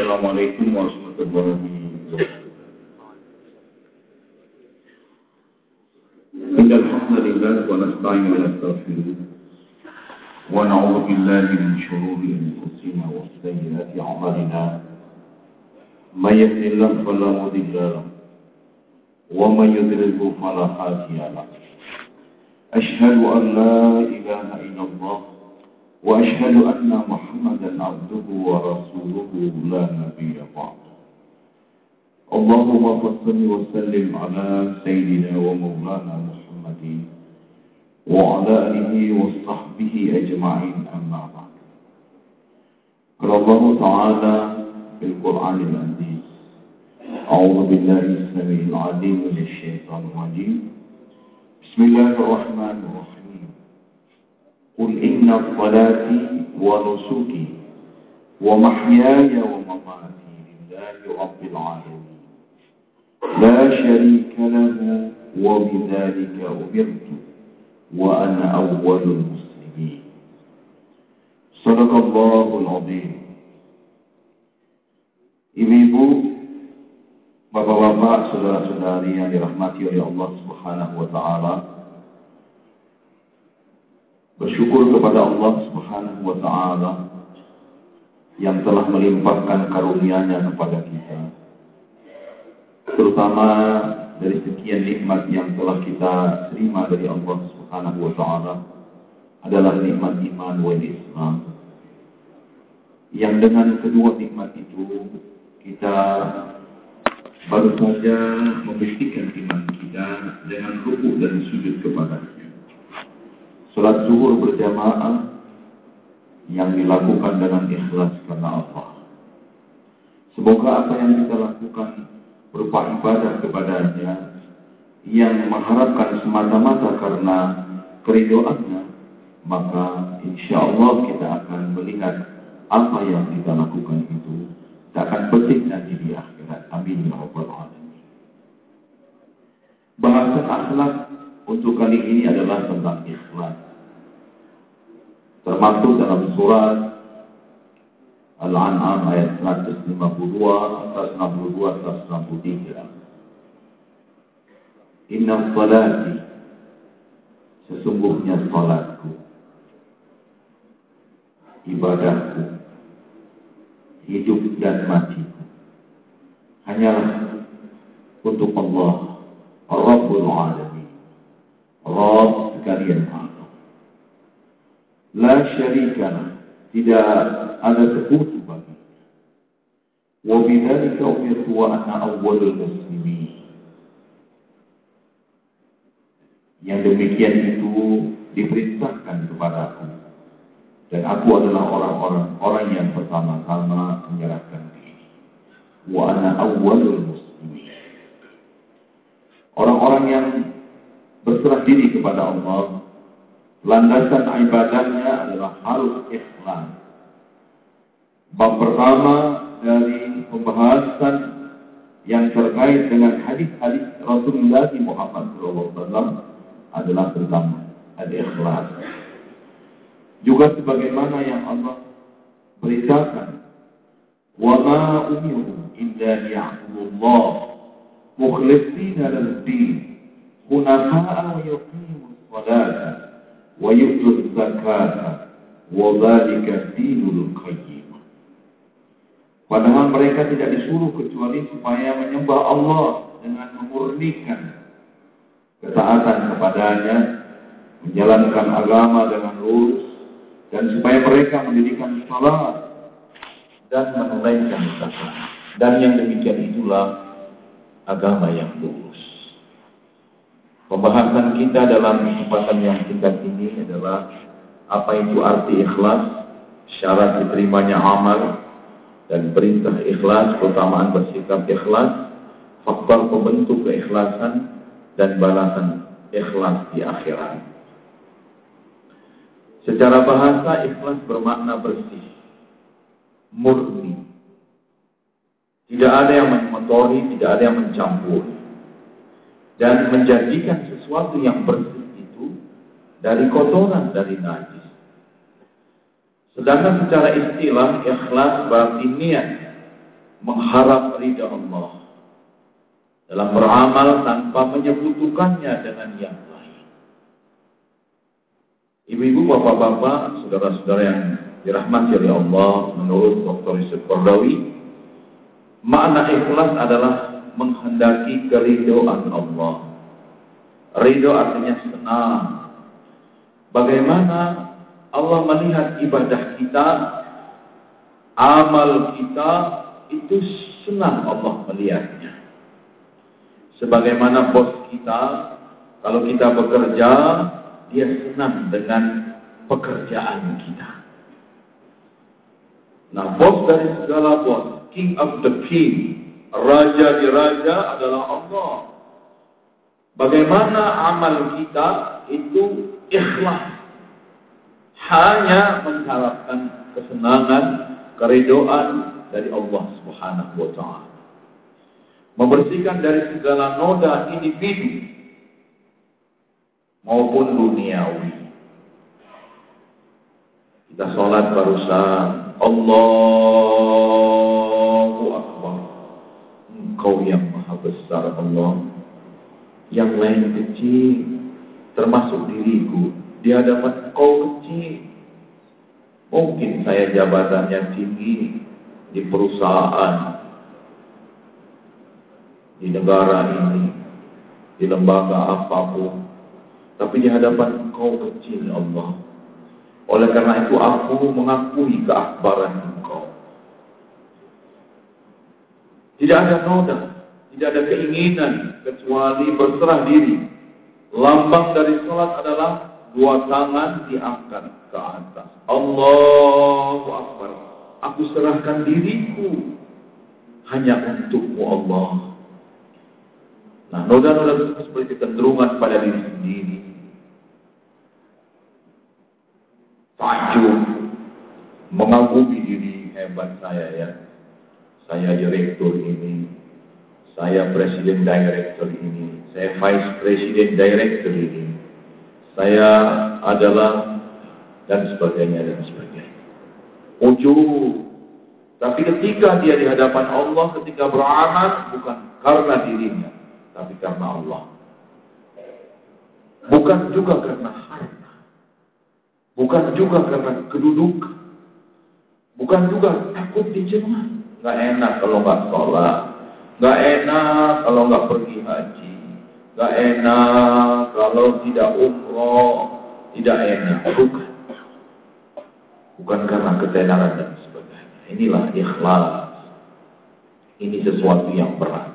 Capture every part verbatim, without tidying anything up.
Assalamualaikum warahmatullahi wabarakatuh. Innal hamdalillah wa nasta'inu wa nastaghfiruh wa na'udzu billahi min shururi anfusina wa sayyiati a'malina. May yahdihillahu fala mudilla lahu wa may yudlil fala hadiya lahu. Ashhadu an la ilaha illallah wa ashhadu anna Muhammadan abduhu wa rasuluhu la nabiyya ba'da. Allahumma salli wa sallim ala sayyidina wa maulana Muhammadin wa ala alihi wa sahbihi ajma'in, amma ba'd. Qala Allah Ta'ala fil Qur'anil Aziz, a'udzu billahi as-sami'il 'alim minasy syaithanir rajim. Bismillahirrahmanirrahim. Qul inna salati wa nusuki wa mahyaya wa mamati lillahi rabbil alamin la syarika lahu wa bidzalika umirtu wa ana awwalul muslimin. Shadaqallahul azim. Ibu-ibu, bapak-bapak, saudara-saudari yang dirahmati oleh Allah Subhanahu wa taala, bersyukur kepada Allah Subhanahu wa ta'ala yang telah melimpahkan karunia-Nya kepada kita, terutama dari sekian nikmat yang telah kita terima dari Allah Subhanahu wa ta'ala adalah nikmat iman wal Islam, yang dengan kedua nikmat itu kita baru saja membuktikan iman kita dengan rukuk dan sujud kepada-Nya. Salat zuhur berjamaah yang dilakukan dengan ikhlas karena Allah. Semoga apa yang kita lakukan berupa ibadah kepada-Nya yang mengharapkan semata-mata karena keridhaan-Nya, maka insya Allah kita akan melihat apa yang kita lakukan itu kita akan petik nanti di akhirat. Amin ya rabbal alamin. Bahasan akhlak untuk kali ini adalah tentang ikhlas, termasuk dalam surat Al-An'am ayat seratus lima puluh dua, seratus enam puluh dua, seratus enam puluh tiga. Inna salati, sesungguhnya salatku, ibadahku, hidup dan matiku hanyalah untuk Allah Rabbul Alamin, Rabb sekalian alam. La syarika, tidak ada sekutu bagi. Wa bidzalika umirtu wa ana awwalul muslimin. Yang demikian itu diperintahkan kepadaku, dan aku adalah orang-orang orang yang pertama-tama menyerahkan diri. Wa ana awwalul muslimin. Orang-orang yang berserah diri kepada Allah, landasan ibadahnya adalah harus ikhlas. Bab pertama dari pembahasan yang terkait dengan hadis-hadis Rasulullah Muhammad shallallahu alaihi wasallam adalah tentang al-ikhlas. Juga sebagaimana yang Allah beritakan, wa ma umiru illa liya'budullah mukhlishina lahu-d-din hunafa'a wa yuqimus salata wa yu'tuz zakata wa dzalika dinul qayyim. Padahal mereka tidak disuruh kecuali supaya menyembah Allah dengan memurnikan ketaatan kepada-Nya, menjalankan agama dengan lurus, dan supaya mereka mendirikan salat dan menunaikan zakat. Dan yang demikian itulah agama yang lurus. Pembahasan kita dalam kesempatan yang singkat ini adalah apa itu arti ikhlas, syarat diterimanya amal, dan perintah ikhlas, keutamaan bersikap ikhlas, faktor pembentuk keikhlasan, dan balasan ikhlas di akhirat. Secara bahasa, ikhlas bermakna bersih, murni. Tidak ada yang mengotori, tidak ada yang mencampuri. Dan menjadikan sesuatu yang bersih itu dari kotoran, dari najis. Sedangkan secara istilah, ikhlas berarti niat mengharap ridha Allah dalam beramal tanpa menyekutukannya dengan yang lain. Ibu-ibu, bapak-bapak, saudara-saudara yang dirahmati oleh Allah, menurut Doktor Yusuf Qaradawi, makna ikhlas adalah menghendaki keridhaan Allah. Ridho artinya senang. Bagaimana Allah melihat ibadah kita, amal kita, itu senang Allah melihatnya. Sebagaimana bos kita, kalau kita bekerja, dia senang dengan pekerjaan kita. Nah, bos dari segala bos, king of the king, raja di raja adalah Allah. Bagaimana amal kita itu ikhlas, hanya mengharapkan kesenangan, keridhaan dari Allah Subhanahu wa taala. Membersihkan dari segala noda individu maupun duniawi. Kita sholat barusan, Allahu Akbar. Engkau yang maha besar Allah. Yang lain kecil, termasuk diriku, di hadapan Engkau kecil. Mungkin saya jabatannya tinggi di perusahaan, di negara ini, di lembaga apapun, tapi di hadapan Engkau kecil Allah. Oleh karena itu aku mengakui keakbaran Engkau. Tidak ada noda, tidak ada keinginan kecuali berserah diri. Lambang dari salat adalah dua tangan diangkat ke atas. Allahu Akbar. Aku serahkan diriku hanya untuk-Mu Allah. Nah, noda-noda itu seperti kecenderungan pada diri sendiri. Takjub, mengagumi diri, hebat saya ya. Saya direktur ini, saya presiden director ini, saya vice president director ini, saya adalah dan sebagainya dan sebagainya. Ujub. Tapi ketika dia di hadapan Allah, ketika beramal, bukan karena dirinya, tapi karena Allah. Bukan juga karena harta. Bukan juga karena kedudukan. Bukan juga takut dicela. Gak enak kalau gak sholat. Gak enak kalau gak pergi haji. Gak enak kalau tidak umroh. Tidak enak. Bukan. Bukan karena ketenaran dan sebagainya. Inilah ikhlas. Ini sesuatu yang berat.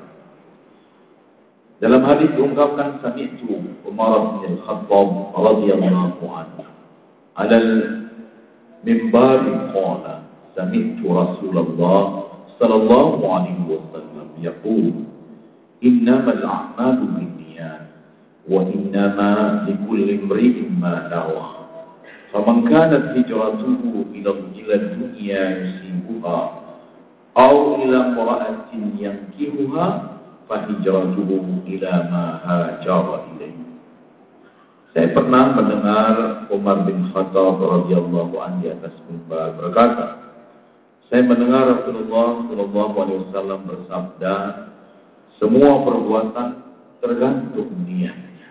Dalam hadis diungkapkan sami'tu Umar bin Khattab radhiyallahu anhu adal mimbari qala sami'tu Rasulullah sallallahu alaihi wasallam yaqul innamal a'malu binniyat wa innama likulli imri'in ma nawa faman kanat hijratuhu ila dunya yusibuha aw ila imra'atin yankihuha fa hijratuhu ila ma hajara ilaihi. Saya pernah mendengar Umar bin Khattab radhiyallahu anhu di atas mimbar berkata, saya mendengar Rasulullah sallallahu alaihi wasallam bersabda, semua perbuatan tergantung niatnya.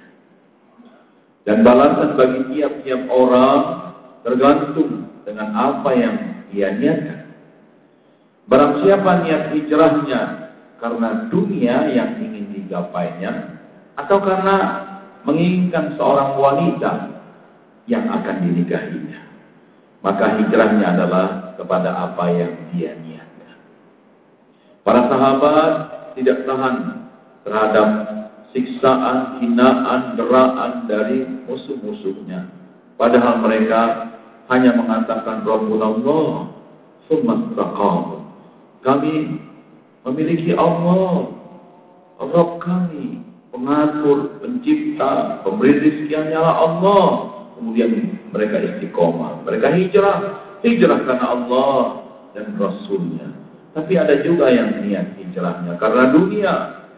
Dan balasan bagi tiap-tiap orang tergantung dengan apa yang dia niatkan. Barang siapa niat hijrahnya karena dunia yang ingin digapainya atau karena menginginkan seorang wanita yang akan dinikahinya, maka hijrahnya adalah kepada apa yang dia niatkan. Para sahabat tidak tahan terhadap siksaan, hinaan, deraan dari musuh-musuhnya. Padahal mereka hanya mengatakan Rabbunallah, tsumma istaqamu. Kami memiliki Allah, Rabb kami, pengatur, pencipta, pemberi rezeki hanyalah Allah. Kemudian mereka istiqomah, mereka hijrah, hijrah karena Allah dan Rasulnya. Tapi ada juga yang niat hijrahnya karena dunia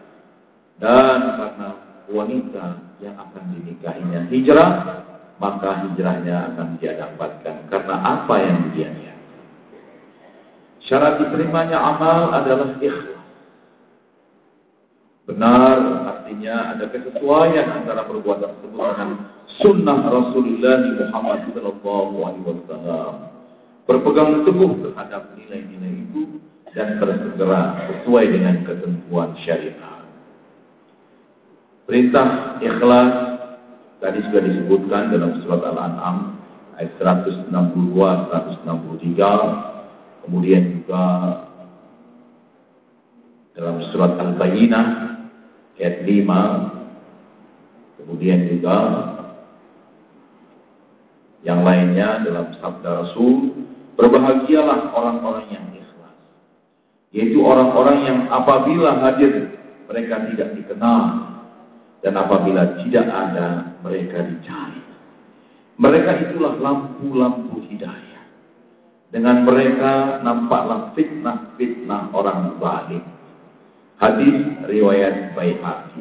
dan karena wanita yang akan dinikahinya. Hijrah, maka hijrahnya akan dia dapatkan karena apa yang dia niat. Syarat diterimanya amal adalah ikhlas. Benar artinya ada kesesuaian antara perbuatan tersebut dengan sunnah Rasulullah Muhammad Sallallahu Alaihi Wasallam. Berpegang teguh terhadap nilai-nilai itu dan bersegera sesuai dengan ketentuan syariat. Perintah ikhlas tadi sudah disebutkan dalam surat Al-An'am ayat seratus enam puluh dua sampai seratus enam puluh tiga. Kemudian juga dalam surat Al-Bayyinah ayat lima. Kemudian juga yang lainnya dalam sabda Rasul, berbahagialah orang-orang yang ikhlas, yaitu orang-orang yang apabila hadir mereka tidak dikenal, dan apabila tidak ada mereka dicari. Mereka itulah lampu-lampu hidayah. Dengan mereka nampaklah fitnah-fitnah orang zalim. Hadis riwayat Baihaqi.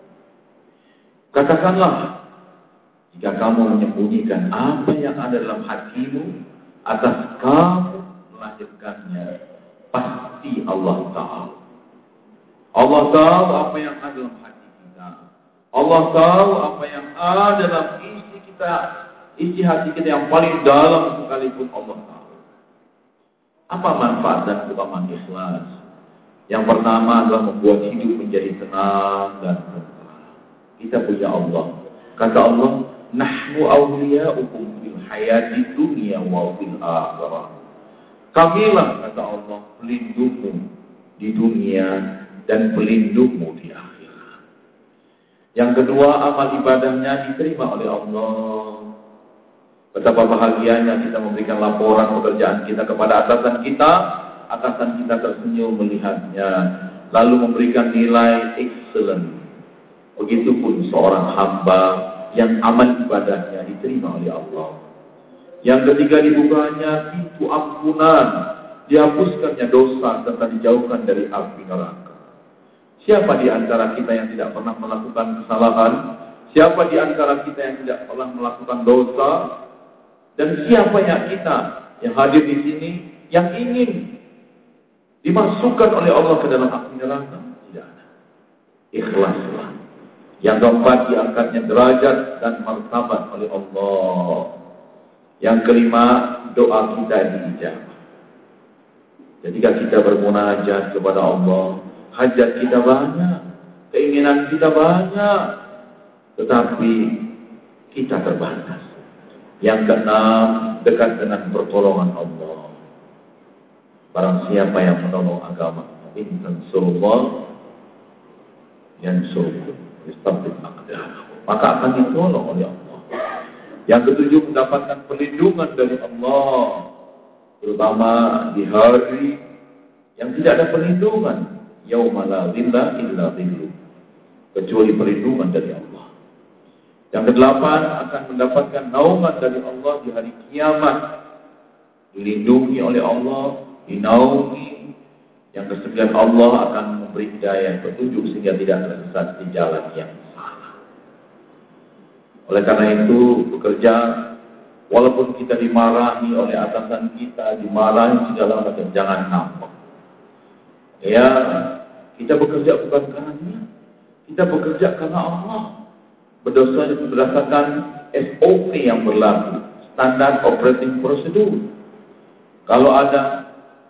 Katakanlah, jika kamu menyembunyikan apa yang ada dalam hatimu, atas kamu melahirkannya, pasti Allah tahu. Allah tahu apa yang ada dalam hati kita. Allah tahu apa yang ada dalam isi kita, isi hati kita yang paling dalam sekalipun Allah tahu. Apa manfaat dan keutamaan ikhlas? Yang pertama adalah membuat hidup menjadi tenang dan tentram. Kita punya Allah. Kata Allah, nahnu awliya'ukum fil hayati dunya wa fil akhirah. Kamilah, kata Allah, pelindungmu di dunia dan pelindungmu di akhirat. Yang kedua, amal ibadahnya diterima oleh Allah. Betapa bahagianya kita memberikan laporan pekerjaan kita kepada atasan kita, atasan kita tersenyum melihatnya, lalu memberikan nilai excellent. Begitupun seorang hamba yang amal ibadahnya diterima oleh Allah. Yang ketiga, dibukanya pintu ampunan, dihapuskannya dosa serta dijauhkan dari api neraka. Siapa di antara kita yang tidak pernah melakukan kesalahan? Siapa di antara kita yang tidak pernah melakukan dosa? Dan siapa yang kita yang hadir di sini yang ingin dimasukkan oleh Allah ke dalam api neraka? Tidak ada. Ikhlaslah. Yang keempat, diangkatnya derajat dan martabat oleh Allah. Yang kelima, doa kita diijabah. Ketika kita bermunajat kepada Allah, hajat kita banyak, keinginan kita banyak, tetapi kita terbatas. Yang keenam, dekat dengan pertolongan Allah. Barang siapa yang menolong agama, in tansurullah yansurkum, yustabit aqdamakum, maka akan ditolong oleh Allah. Yang ketujuh, mendapatkan perlindungan dari Allah, terutama di hari yang tidak ada perlindungan, yauma la dhilla illa dhilluh, kecuali perlindungan dari Allah. Yang kedelapan, akan mendapatkan naungan dari Allah di hari kiamat, dilindungi oleh Allah, dinaungi. Yang kesembilan, Allah akan memberi hidayah petunjuk sehingga tidak tersesat di jalan yang salah. Oleh karena itu, bekerja walaupun kita dimarahi oleh atasan kita, dimarahi segala macam, jangan ngambek. Ya, kita bekerja bukan karena dia, kita bekerja karena Allah. Berdosa berdasarkan S O P yang berlaku, standar operating procedure. Kalau ada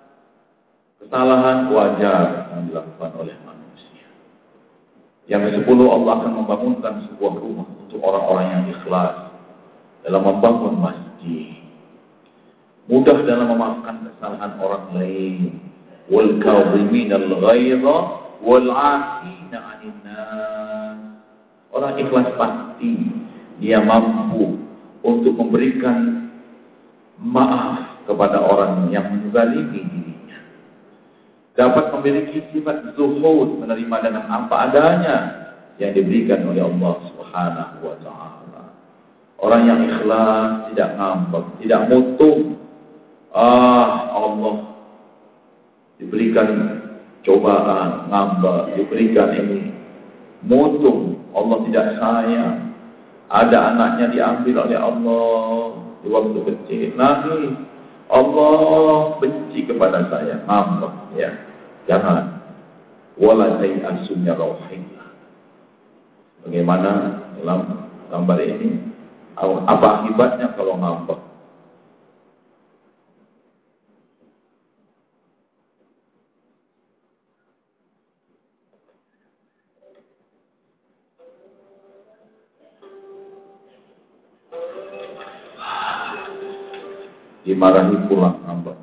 kesalahan, wajar yang dilakukan oleh manusia. Yang kesepuluh, Allah akan membangunkan sebuah rumah untuk orang-orang yang ikhlas dalam membangun masjid, mudah dalam memaafkan kesalahan orang lain, wal kadhiminal ghaidha wal 'afina 'anil nas. Orang ikhlas pasti dia mampu untuk memberikan maaf kepada orang yang menzalimi dirinya. Dapat memiliki sifat zuhud, menerima dengan apa adanya yang diberikan oleh Allah Subhanahu wa taala. Orang yang ikhlas tidak ngambek, tidak mutung. Ah, Allah diberikan cobaan, ngambek, diberikan ini, mutung. Allah tidak sayang. Ada anaknya diambil oleh Allah di waktu kecil, nangis. Allah benci kepada saya, ngambek ya. Jangan. Wala tayasu min rauhillah. Bagaimana dalam gambar ini? Apa akibatnya kalau ngambek? Dimarahi pulang ngambek.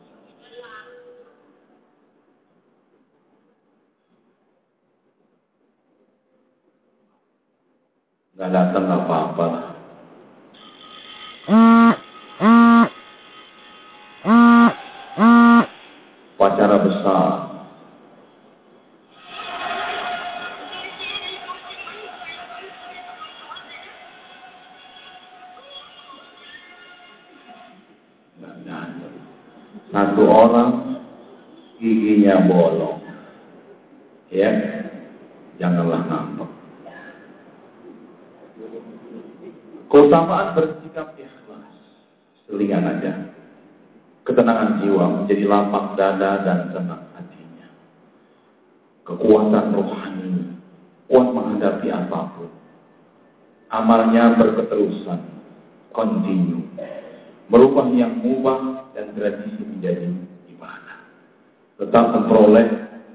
Nggak datang nggak apa-apa lah. Upacara besar. Satu orang giginya bolong, ya, janganlah ngambek. Keutamaan bersikap ikhlas, selingan aja. Ketenangan jiwa menjadi lapang dada dan tenang hatinya. Kekuatan rohani, kuat menghadapi apapun. Amalnya berketerusan, kontinu, merubah yang mubah dan tradisi menjadi ibadah. Tetap memperoleh,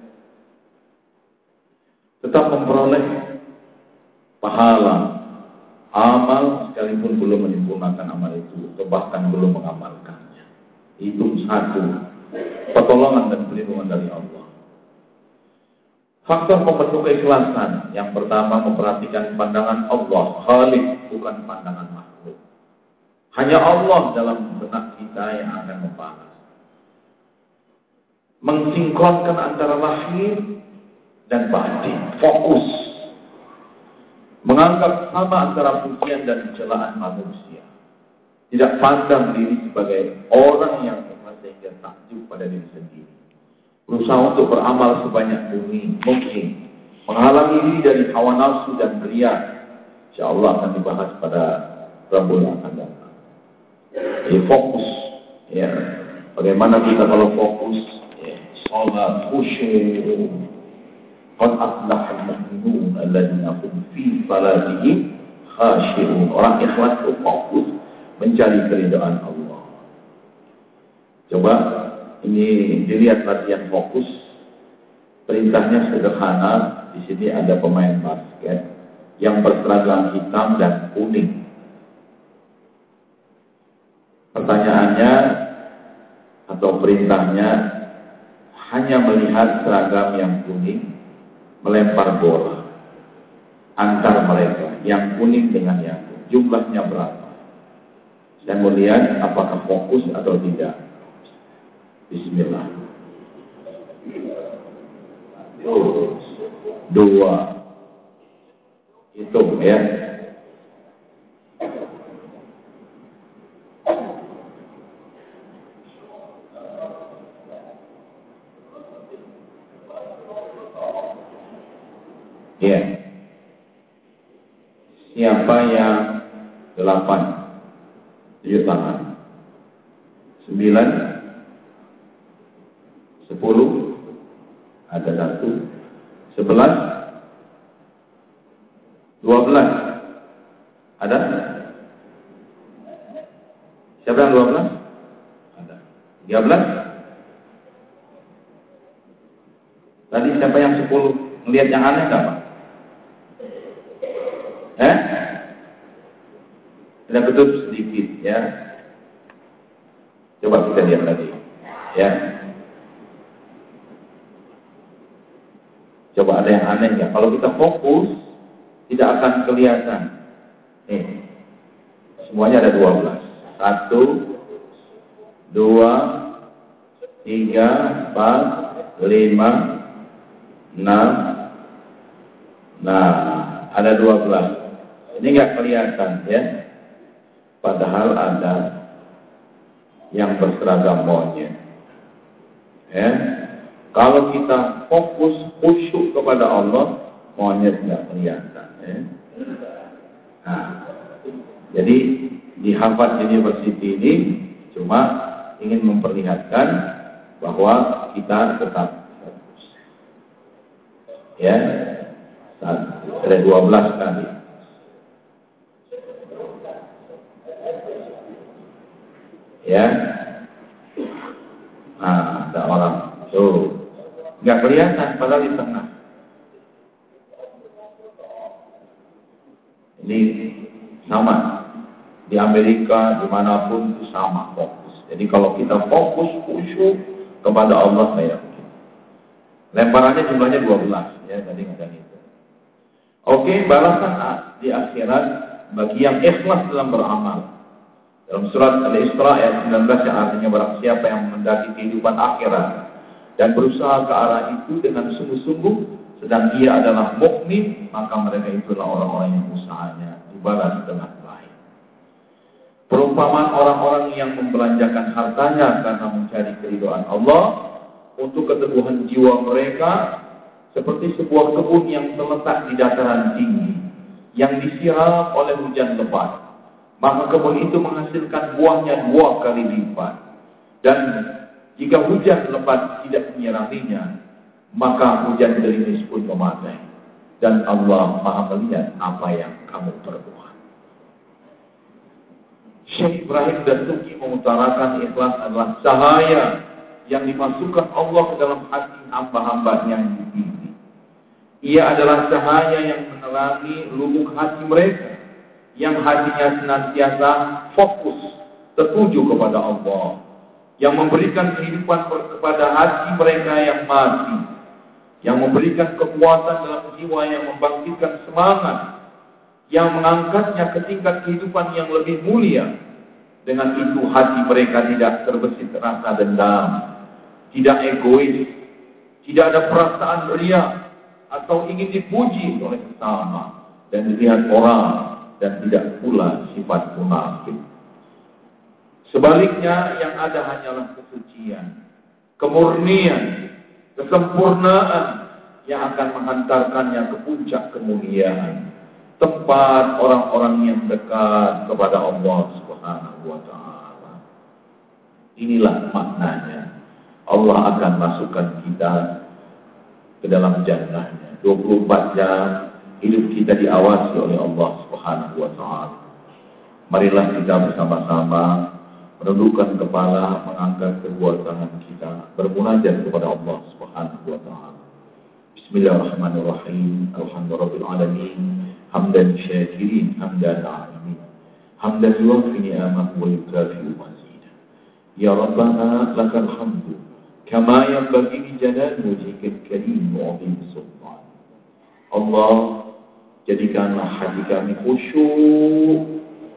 tetap memperoleh pahala amal sekalipun belum menyempurnakan amal itu, atau bahkan belum mengamalkannya. Itu satu pertolongan dan perlindungan dari Allah. Faktor pembentuk keikhlasan yang pertama, memperhatikan pandangan Allah, Khalik, bukan pandangan makhluk. Hanya Allah dalam benak kita yang akan membalas. Mensinkronkan antara lahir dan batin, fokus. Menganggap sama antara pujian dan celaan manusia. Tidak pandang diri sebagai orang yang sehingga takjub pada diri sendiri. Berusaha untuk beramal sebanyak mungkin. Menghalangi diri dari hawa nafsu dan riya. InsyaAllah akan dibahas pada Rabu yang akan datang. Jadi fokus. Ya. Bagaimana kita kalau fokus? Ya. Salat khusyuk. Qad aflaha al-mu'minun alladzina hum fi salatihim khashi'un. Orang ikhlas itu fokus mencari keridhaan Allah. Coba ini dilihat latihan fokus. Perintahnya sederhana. Di sini ada pemain basket yang berseragam hitam dan kuning. Pertanyaannya atau perintahnya hanya melihat seragam yang kuning melempar bola antar mereka, yang kuning dengan yang kuning. Jumlahnya berapa? Dan melihat apakah fokus atau tidak. Bismillah. Dua. Hitung ya. Ya. Siapa yang delapan? Tujuh tangan. Sembilan. Sepuluh. Ada satu. Sebelas. Dua belas. Ada? Siapa yang dua belas? Ada. Tiga belas. Tadi siapa yang sepuluh? Melihat yang aneh enggak, Pak? Eh? Ada betul sedikit ya. Coba kita lihat tadi. Ya. Coba ada yang aneh ya. Kalau kita fokus tidak akan kelihatan. Nih. Semuanya ada dua belas. Satu, dua, tiga, empat, lima, enam. Nah, ada dua belas. Ini nggak kelihatan ya. Padahal ada yang berseragam monyet. Ya. Kalau kita fokus khusyuk kepada Allah, monyet nggak kelihatan. Ya. Nah, jadi di Harvard University ini cuma ingin memperlihatkan bahwa kita tetap fokus. Ya, ada dua belas kali. Ya, nah ada orang tuh nggak kelihatan padahal di tengah. Ini sama di Amerika dimanapun itu sama fokus. Jadi kalau kita fokus khusyuk kepada Allah saya yakin. Lemparannya jumlahnya dua belas ya tadi nggak itu. Oke, balasan di akhirat bagi yang ikhlas dalam beramal. Dalam surat Al-Isra ayat sembilan belas yang artinya barang siapa yang mendaki kehidupan akhirat dan berusaha ke arah itu dengan sungguh-sungguh sedang ia adalah mukmin, maka mereka itulah orang-orang yang usahanya dibalas dengan baik. Perumpamaan orang-orang yang membelanjakan hartanya karena mencari keridhaan Allah untuk keteguhan jiwa mereka seperti sebuah kebun yang terletak di dataran tinggi yang disiram oleh hujan lebat. Maka kebun itu menghasilkan buahnya dua kali lipat. Dan jika hujan lebat tidak menyiraminya, maka hujan gerimis pun memadai. Dan Allah Maha melihat apa yang kamu perbuat. Syekh Ibrahim Dasuki mengutarakan ikhlas adalah cahaya yang dimasukkan Allah ke dalam hati hamba-hamba yang dipilih. Ia adalah cahaya yang menerangi lubuk hati mereka, yang hatinya senantiasa fokus, tertuju kepada Allah, yang memberikan kehidupan kepada hati mereka yang mati, yang memberikan kekuatan dalam jiwa yang membangkitkan semangat, yang mengangkatnya ke tingkat kehidupan yang lebih mulia. Dengan itu hati mereka tidak terbesit rasa dendam, tidak egois, tidak ada perasaan ria atau ingin dipuji oleh sesama dan dilihat orang, dan tidak pula sifat munafik. Sebaliknya yang ada hanyalah kesucian, kemurnian, kesempurnaan yang akan menghantarkannya ke puncak kemuliaan, tempat orang-orang yang dekat kepada Allah Subhanahu wa taala. Inilah maknanya. Allah akan masukkan kita ke dalam jannahnya. dua puluh empat jam hidup kita diawasi oleh Allah Subhanahu wa taala. Marilah kita bersama-sama menundukkan kepala, mengangkat kedua tangan kita, bermunajat kepada Allah Subhanahu wa taala. Bismillahirrahmanirrahim. Alhamdulillahirabbil alamin. Hamdan syakirin, hamdan alamin. Hamdan yuwaffi ni'amahu wa yukafi'u mazidah. Ya Rabbana lakal hamdu kama yanbaghi li jalali wajhikal karim wa 'azimi sultan. Allah, jadikanlah hati kami khusyuk,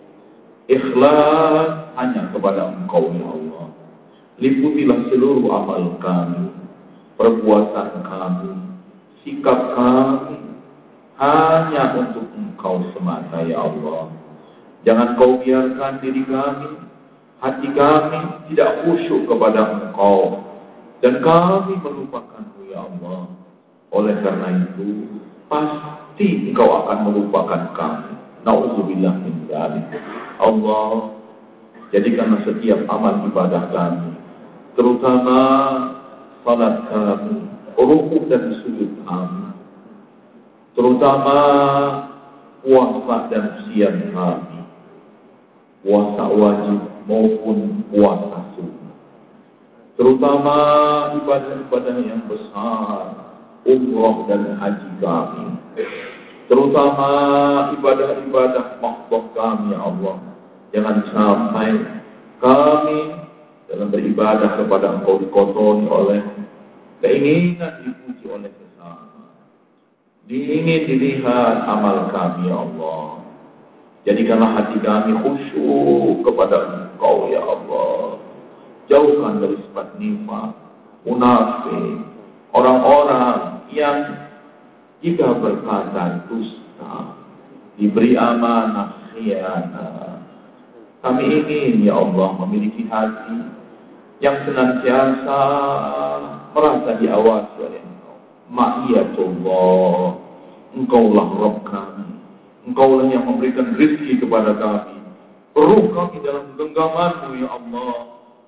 ikhlas hanya kepada Engkau ya Allah. Liputilah seluruh amal kami, perbuatan kami, sikap kami hanya untuk Engkau semata ya Allah. Jangan Kau biarkan diri kami, hati kami tidak khusyuk kepada Engkau dan kami melupakan-Mu ya Allah. Oleh karena itu pasti Engkau akan melupakan kami. Nauzubillah min dzalik. Allah, jadikanlah setiap amal ibadah kami, terutama salat kami, rukuk dan sujud kami, terutama puasa dan siam kami, puasa wajib maupun puasa sunnah, terutama ibadah-ibadah yang besar, umrah dan haji kami, terutama ibadah-ibadah makhluk kami ya Allah. Jangan sampai kami dalam beribadah kepada Engkau dikotori oleh keinginan dipuji oleh sesama, diingin dilihat amal kami ya Allah. Jadikanlah hati kami khusyuk kepada Engkau ya Allah. Jauhkan dari sifat nifaq, munafik, orang-orang yang jika berkata dusta, diberi amanah khianat. Kami ingin ya Allah memiliki hati yang senantiasa merasa diawasi oleh Engkau. Ma'iyatullah, Engkaulah Rabb kami, Engkaulah yang memberikan rezeki kepada kami. Ruh kami dalam genggaman-Mu ya Allah.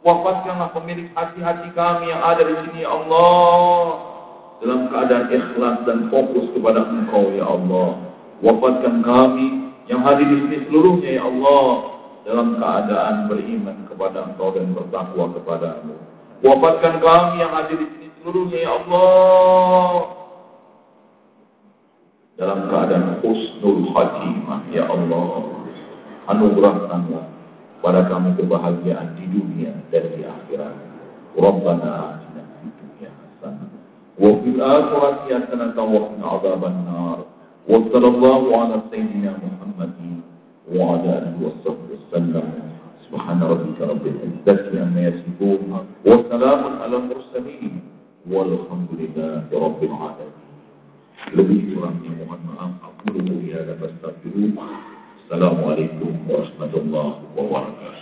Wafatkanlah pemilik hati-hati kami yang ada di sini ya Allah, dalam keadaan ikhlas dan fokus kepada Engkau ya Allah. Wafatkan kami yang hadir di sini seluruhnya ya Allah, dalam keadaan beriman kepada Engkau dan bertakwa kepada-Mu. Wafatkan kami yang hadir di sini seluruhnya ya Allah, dalam keadaan husnul khatimah ya Allah. Anugerahkanlah pada kami kebahagiaan di dunia dan di akhirat. Rabbana atina fid dunya hasanah wa fil akhirati hasanah wa qina adzaban nar. Wa sallallahu ala sayyidina Muhammadin wa ala alihi wasallam. Subhana rabbika rabbil izzati amma yasifun wa salamun ala mursalin walhamdulillahi rabbil alamin. Lebih kurangnya mohon maaf. Aku dulu ya, dapat astagfirullah. Assalamualaikum warahmatullahi wabarakatuh.